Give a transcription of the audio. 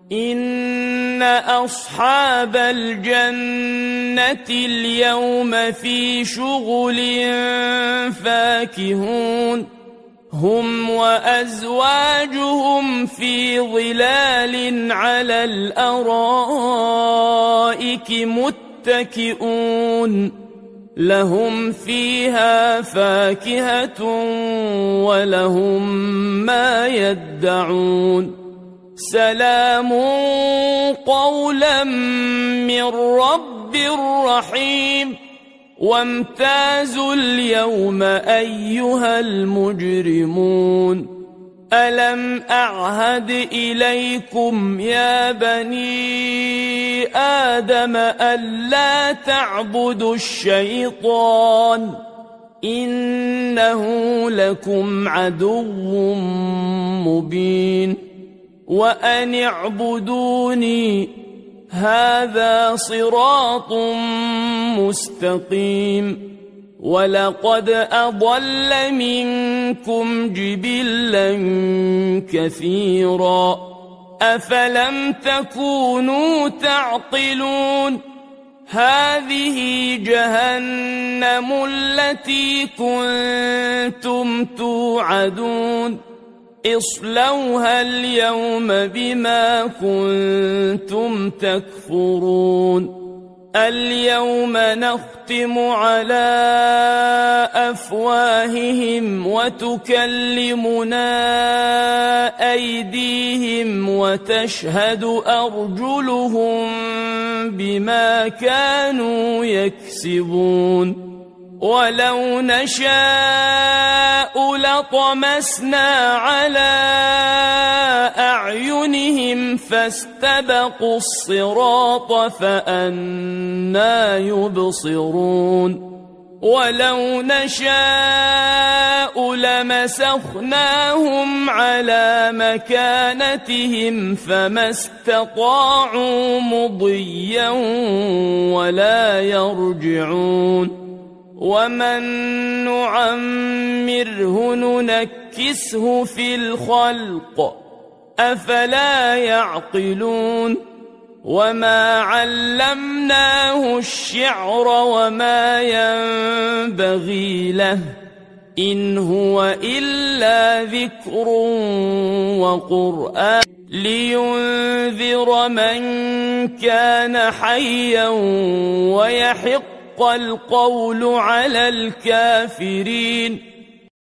إن أصحاب الجنة اليوم في شغل فاكهون هم وأزواجهم في ظلال على الأرائك متكئون لهم فيها فاكهة ولهم ما يدعون سلام قولا من رب رحيم وامتازوا اليوم أيها المجرمون ألم أعهد إليكم يا بني آدم ألا تعبدوا الشيطان إنه لكم عدو مبين وأن اعبدوني هذا صراط مستقيم ولقد أضل منكم جبلا كثيرا أفلم تكونوا تعقلون هذه جهنم التي كنتم توعدون اصلوها اليوم بما كنتم تكفرون اليوم نختم على أفواههم وتكلمنا أيديهم وتشهد أرجلهم بما كانوا يكسبون ولو نشاء لطمسنا على أعينهم فاستبقوا الصراط فأنى يبصرون ولو نشاء لمسخناهم على مكانتهم فما استطاعوا مضيا ولا يرجعون ومن نعمره ننكسه في الخلق أفلا يعقلون وما علمناه الشعر وما ينبغي له إن هو إلا ذكر وقرآن لينذر من كان حيا ويحق القول على الكافرين